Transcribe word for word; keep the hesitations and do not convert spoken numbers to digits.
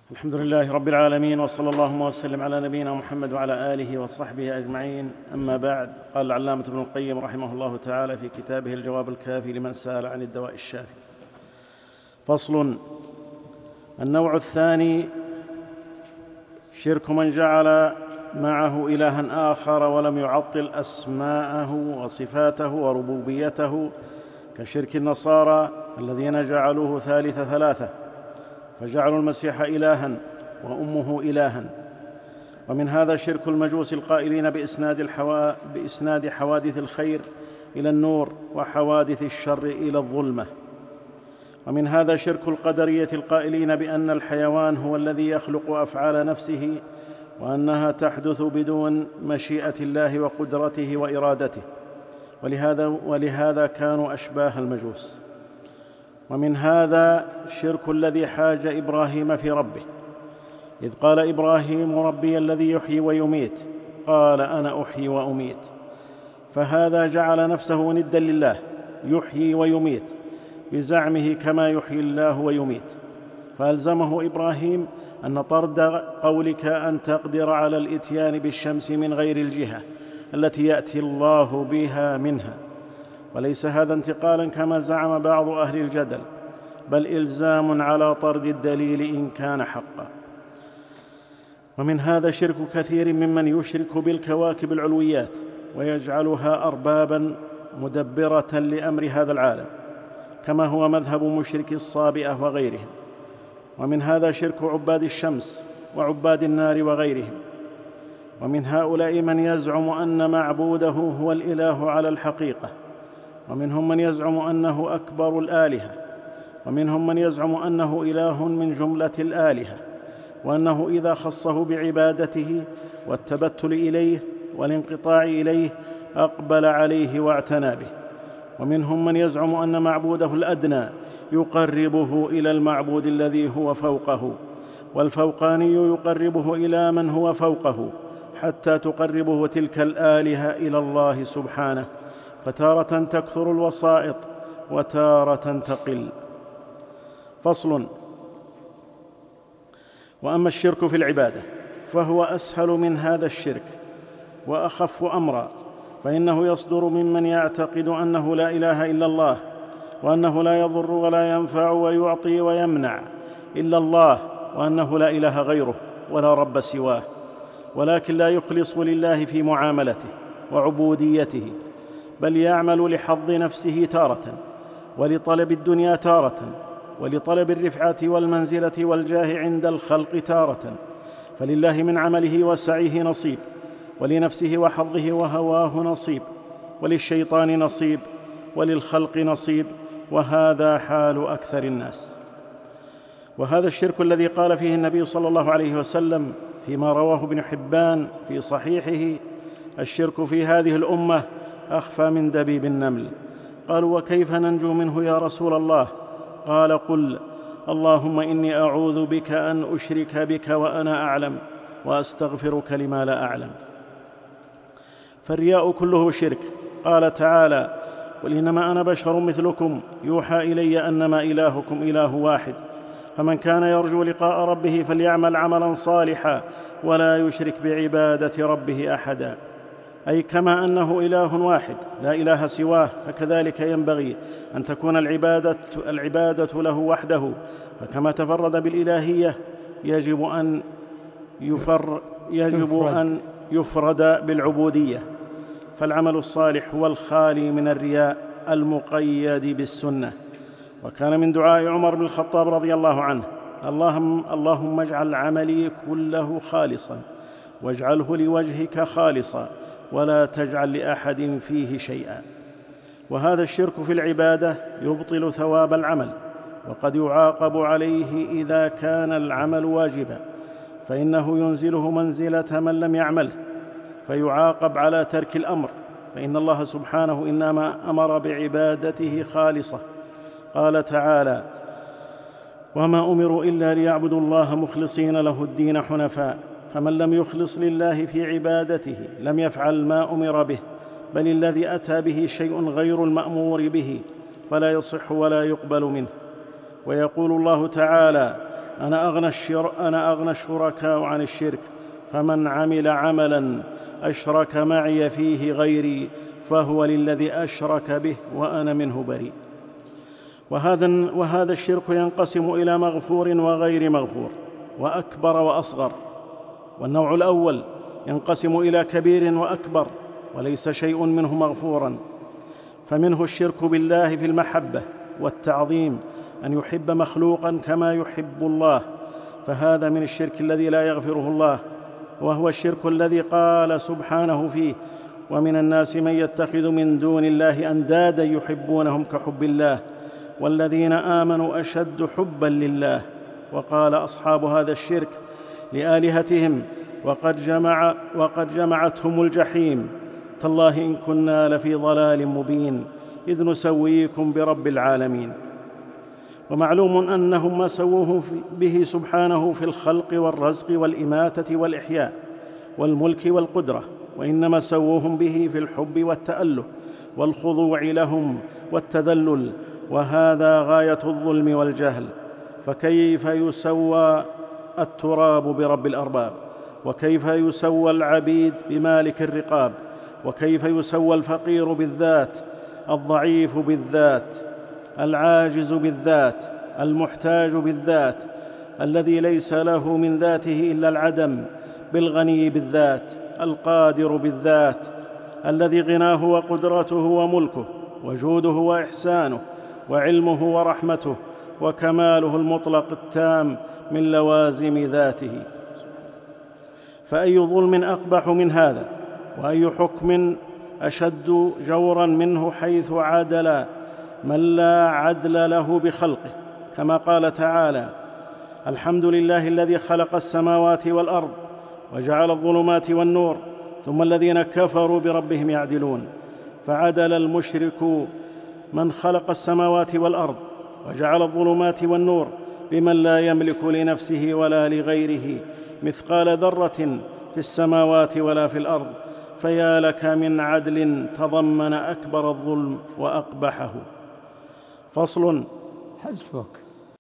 الحمد لله رب العالمين، وصلى اللهم وسلم على نبينا محمد وعلى آله وصحبه أجمعين. أما بعد، قال العلامة ابن القيم رحمه الله تعالى في كتابه الجواب الكافي لمن سأل عن الدواء الشافي: فصل. النوع الثاني شرك من جعل معه إلها آخر ولم يعطل أسماءه وصفاته وربوبيته، كشرك النصارى الذين جعلوه ثالث ثلاثة، فجعلوا المسيح إلها وأمه إلها. ومن هذا شرك المجوس القائلين بإسناد, الحوا... بإسناد حوادث الخير إلى النور وحوادث الشر إلى الظلمة. ومن هذا شرك القدرية القائلين بأن الحيوان هو الذي يخلق أفعال نفسه، وأنها تحدث بدون مشيئة الله وقدرته وإرادته، ولهذا, ولهذا كانوا أشباه المجوس. ومن هذا شرك الذي حاج إبراهيم في ربه، إذ قال إبراهيم: ربي الذي يحيي ويميت، قال: أنا أحيي وأميت. فهذا جعل نفسه ندا لله يحيي ويميت بزعمه كما يحيي الله ويميت، فألزمه إبراهيم أن طرد قولك أن تقدر على الإتيان بالشمس من غير الجهة التي يأتي الله بها منها، وليس هذا انتقالا كما زعم بعض أهل الجدل، بل إلزام على طرد الدليل إن كان حقا. ومن هذا شرك كثير ممن يشرك بالكواكب العلويات ويجعلها أربابا مدبرة لأمر هذا العالم، كما هو مذهب مشرك الصابئة وغيرهم. ومن هذا شرك عباد الشمس وعباد النار وغيرهم. ومن هؤلاء من يزعم أن معبوده هو الإله على الحقيقة، ومنهم من يزعم أنه أكبر الآلهة، ومنهم من يزعم أنه إله من جملة الآلهة، وأنه إذا خصه بعبادته والتبتل إليه والانقطاع إليه أقبل عليه واعتنى به. ومنهم من يزعم أن معبوده الأدنى يقربه إلى المعبود الذي هو فوقه، والفوقاني يقربه إلى من هو فوقه، حتى تقربه تلك الآلهة إلى الله سبحانه، فتارة تكثر الوسائط وتارة تقل. فصل. وأما الشرك في العبادة فهو أسهل من هذا الشرك وأخف أمرا، فإنه يصدر ممن يعتقد أنه لا إله إلا الله، وأنه لا يضر ولا ينفع ويعطي ويمنع إلا الله، وأنه لا إله غيره ولا رب سواه، ولكن لا يخلص لله في معاملته وعبوديته، بل يعمل لحظ نفسه تارة، ولطلب الدنيا تارة، ولطلب الرفعة والمنزلة والجاه عند الخلق تارة. فلله من عمله وسعيه نصيب، ولنفسه وحظه وهواه نصيب، وللشيطان نصيب، وللخلق نصيب، وهذا حال أكثر الناس. وهذا الشرك الذي قال فيه النبي صلى الله عليه وسلم فيما رواه ابن حبان في صحيحه: الشرك في هذه الأمة أخفى من دبيب النمل. قالوا: وكيف ننجو منه يا رسول الله؟ قال: قل: اللهم إني أعوذ بك أن أشرك بك وأنا أعلم، وأستغفرك لما لا أعلم. فالرياء كله شرك. قال تعالى: قل إنما أنا بشر مثلكم يوحى إلي أنما إلهكم إله واحد، فمن كان يرجو لقاء ربه فليعمل عملا صالحا ولا يشرك بعبادة ربه أحدا. أي كما أنه إله واحد لا إله سواه، فكذلك ينبغي أن تكون العبادة, العبادة له وحده، فكما تفرد بالإلهية يجب أن يفر يجب أن يفرد بالعبودية. فالعمل الصالح هو الخالي من الرياء المقيد بالسنة. وكان من دعاء عمر بن الخطاب رضي الله عنه: اللهم, اللهم اجعل عملي كله خالصا، واجعله لوجهك خالصا، ولا تجعل لأحد فيه شيئا. وهذا الشرك في العبادة يبطل ثواب العمل، وقد يعاقب عليه إذا كان العمل واجبا، فإنه ينزله منزلة من لم يعمله، فيعاقب على ترك الأمر، فإن الله سبحانه إنما أمر بعبادته خالصة. قال تعالى: وما أمروا إلا ليعبدوا الله مخلصين له الدين حنفاء، فمن لم يخلص لله في عبادته لم يفعل ما أمر به، بل الذي أتى به شيء غير المأمور به، فلا يصح ولا يقبل منه. ويقول الله تعالى: أنا أغنى, الشر... أنا أغنى الشركاء عن الشرك، فمن عمل عملا أشرك معي فيه غيري فهو للذي أشرك به وأنا منه بريء. وهذا, وهذا الشرك ينقسم إلى مغفور وغير مغفور، وأكبر وأصغر. والنوع الأول ينقسم إلى كبير وأكبر، وليس شيء منه مغفورا. فمنه الشرك بالله في المحبة والتعظيم، أن يحب مخلوقا كما يحب الله، فهذا من الشرك الذي لا يغفره الله، وهو الشرك الذي قال سبحانه فيه: ومن الناس من يتخذ من دون الله أندادا يحبونهم كحب الله والذين آمنوا أشد حبا لله. وقال أصحاب هذا الشرك لآلهتهم: وقد, جمع وقد جمعتهم الجحيم، تالله إن كنا لفي ضلال مبين إذ نسويكم برب العالمين. ومعلوم أنهم ما سووه به سبحانه في الخلق والرزق والإماتة والإحياء والملك والقدرة، وإنما سووهم به في الحب والتأله والخضوع لهم والتذلل، وهذا غاية الظلم والجهل. فكيف يسوى التراب برب الأرباب؟ وكيف يسوى العبيد بمالك الرقاب؟ وكيف يسوى الفقير بالذات، الضعيف بالذات، العاجز بالذات، المحتاج بالذات، الذي ليس له من ذاته إلا العدم، بالغني بالذات، القادر بالذات، الذي غناه وقدرته وملكه وجوده وإحسانه وعلمه ورحمته وكماله المطلق التام من لوازم ذاته. فأي ظلم أقبح من هذا؟ وأي حكم أشد جورا منه، حيث عادل من لا عدل له بخلقه، كما قال تعالى: الحمد لله الذي خلق السماوات والأرض وجعل الظلمات والنور ثم الذين كفروا بربهم يعدلون. فعدل المشرك من خلق السماوات والأرض وجعل الظلمات والنور بمن لا يملك لنفسه ولا لغيره مثقال ذرة في السماوات ولا في الأرض، فيا لك من عدل تضمن أكبر الظلم وأقبحه. فصل. حسبك.